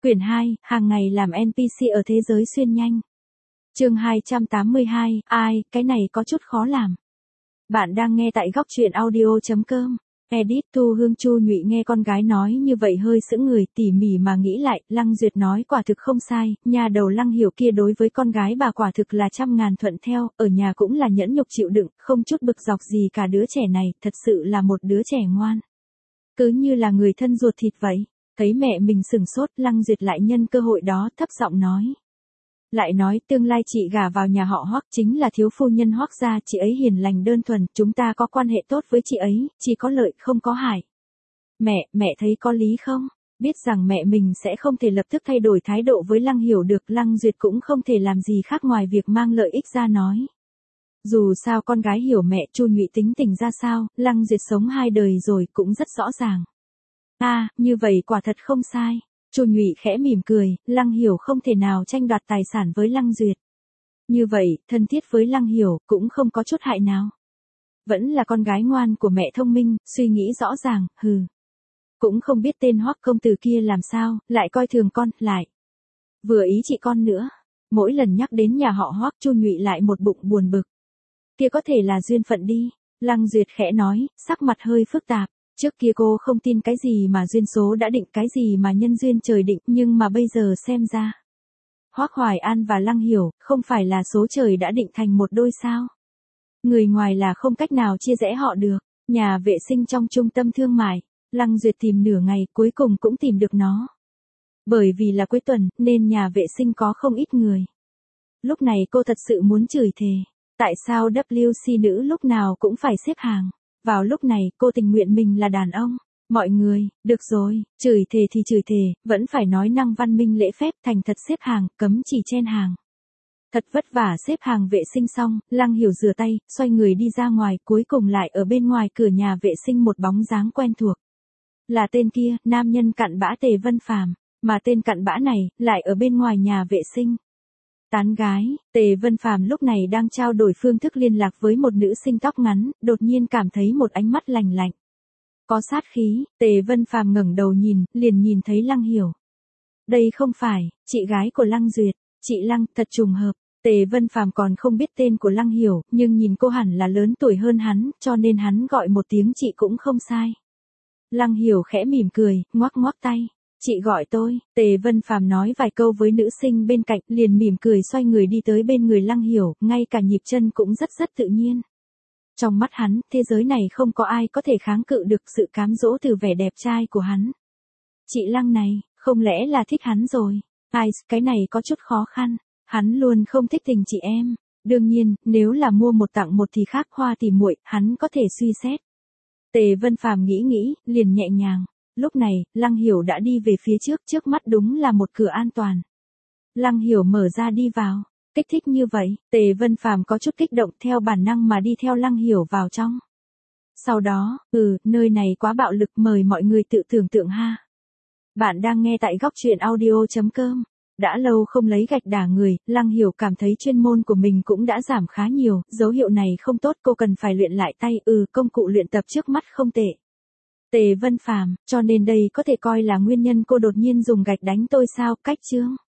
Quyển 2, hàng ngày làm NPC ở thế giới xuyên nhanh. Chương 282, cái này có chút khó làm. Bạn đang nghe tại góc truyện audio.com. Edit Thu Hương Chu Nhụy nghe con gái nói như vậy hơi sững người, tỉ mỉ mà nghĩ lại, Lăng Duyệt nói quả thực không sai, nhà đầu Lăng Hiểu kia đối với con gái bà quả thực là trăm ngàn thuận theo, ở nhà cũng là nhẫn nhục chịu đựng, không chút bực dọc gì cả. Đứa trẻ này, thật sự là một đứa trẻ ngoan. Cứ như là người thân ruột thịt vậy. Thấy mẹ mình sửng sốt, Lăng Duyệt lại nhân cơ hội đó thấp giọng nói. Lại nói tương lai chị gả vào nhà họ Hoắc chính là thiếu phu nhân Hoắc gia, chị ấy hiền lành đơn thuần, chúng ta có quan hệ tốt với chị ấy, chỉ có lợi không có hại. Mẹ thấy có lý không? Biết rằng mẹ mình sẽ không thể lập tức thay đổi thái độ với Lăng Hiểu được, Lăng Duyệt cũng không thể làm gì khác ngoài việc mang lợi ích ra nói. Dù sao con gái hiểu mẹ Chu Nhụy tính tình ra sao, Lăng Duyệt sống 2 đời rồi cũng rất rõ ràng. Như vậy quả thật không sai. Chu Nhụy khẽ mỉm cười, Lăng Hiểu không thể nào tranh đoạt tài sản với Lăng Duyệt. Như vậy, thân thiết với Lăng Hiểu cũng không có chút hại nào. Vẫn là con gái ngoan của mẹ thông minh, suy nghĩ rõ ràng, Cũng không biết tên Hoắc công tử kia làm sao, lại coi thường con, lại vừa ý chị con nữa. Mỗi lần nhắc đến nhà họ Hoắc, Chu Nhụy lại một bụng buồn bực. Kia có thể là duyên phận đi, Lăng Duyệt khẽ nói, sắc mặt hơi phức tạp. Trước kia cô không tin cái gì mà duyên số đã định, cái gì mà nhân duyên trời định, nhưng mà bây giờ xem ra. Hoắc Hoài An và Lăng Hiểu, không phải là số trời đã định thành một đôi sao? Người ngoài là không cách nào chia rẽ họ được. Nhà vệ sinh trong trung tâm thương mại, Lăng Duyệt tìm nửa ngày, cuối cùng cũng tìm được nó. Bởi vì là cuối tuần, nên nhà vệ sinh có không ít người. Lúc này cô thật sự muốn chửi thề. Tại sao WC nữ lúc nào cũng phải xếp hàng? Vào lúc này, cô tình nguyện mình là đàn ông. Mọi người, được rồi, chửi thề thì chửi thề, vẫn phải nói năng văn minh lễ phép, thành thật xếp hàng, cấm chỉ chen hàng. Thật vất vả xếp hàng vệ sinh xong, Lăng Hiểu rửa tay, xoay người đi ra ngoài, cuối cùng lại ở bên ngoài cửa nhà vệ sinh một bóng dáng quen thuộc. Là tên kia, nam nhân cặn bã Tề Vân Phàm, mà tên cặn bã này, lại ở bên ngoài nhà vệ sinh. Tán gái, Tề Vân Phàm lúc này đang trao đổi phương thức liên lạc với một nữ sinh tóc ngắn, đột nhiên cảm thấy một ánh mắt lạnh lạnh. Có sát khí, Tề Vân Phàm ngẩng đầu nhìn, liền nhìn thấy Lăng Hiểu. Đây không phải, chị gái của Lăng Duyệt, chị Lăng, thật trùng hợp. Tề Vân Phàm còn không biết tên của Lăng Hiểu, nhưng nhìn cô hẳn là lớn tuổi hơn hắn, cho nên hắn gọi một tiếng chị cũng không sai. Lăng Hiểu khẽ mỉm cười, ngoắc ngoắc tay. Chị gọi tôi, Tề Vân Phàm nói vài câu với nữ sinh bên cạnh, liền mỉm cười xoay người đi tới bên người Lăng Hiểu, ngay cả nhịp chân cũng rất tự nhiên. Trong mắt hắn, thế giới này không có ai có thể kháng cự được sự cám dỗ từ vẻ đẹp trai của hắn. Chị Lăng này, không lẽ là thích hắn rồi? Cái này có chút khó khăn, hắn luôn không thích tình chị em. Đương nhiên, nếu là mua một tặng một thì khác, hoa thì muội, hắn có thể suy xét. Tề Vân Phàm nghĩ, liền nhẹ nhàng. Lúc này, Lăng Hiểu đã đi về phía trước mắt đúng là một cửa an toàn. Lăng Hiểu mở ra đi vào, kích thích như vậy, Tề Vân Phàm có chút kích động, theo bản năng mà đi theo Lăng Hiểu vào trong. Sau đó, nơi này quá bạo lực, mời mọi người tự tưởng tượng ha. Bạn đang nghe tại góc truyện audio.com. Đã lâu không lấy gạch đả người, Lăng Hiểu cảm thấy chuyên môn của mình cũng đã giảm khá nhiều, dấu hiệu này không tốt, cô cần phải luyện lại tay, công cụ luyện tập trước mắt không tệ. Tề Vân Phàm, cho nên đây có thể coi là nguyên nhân cô đột nhiên dùng gạch đánh tôi sao? Cách chương.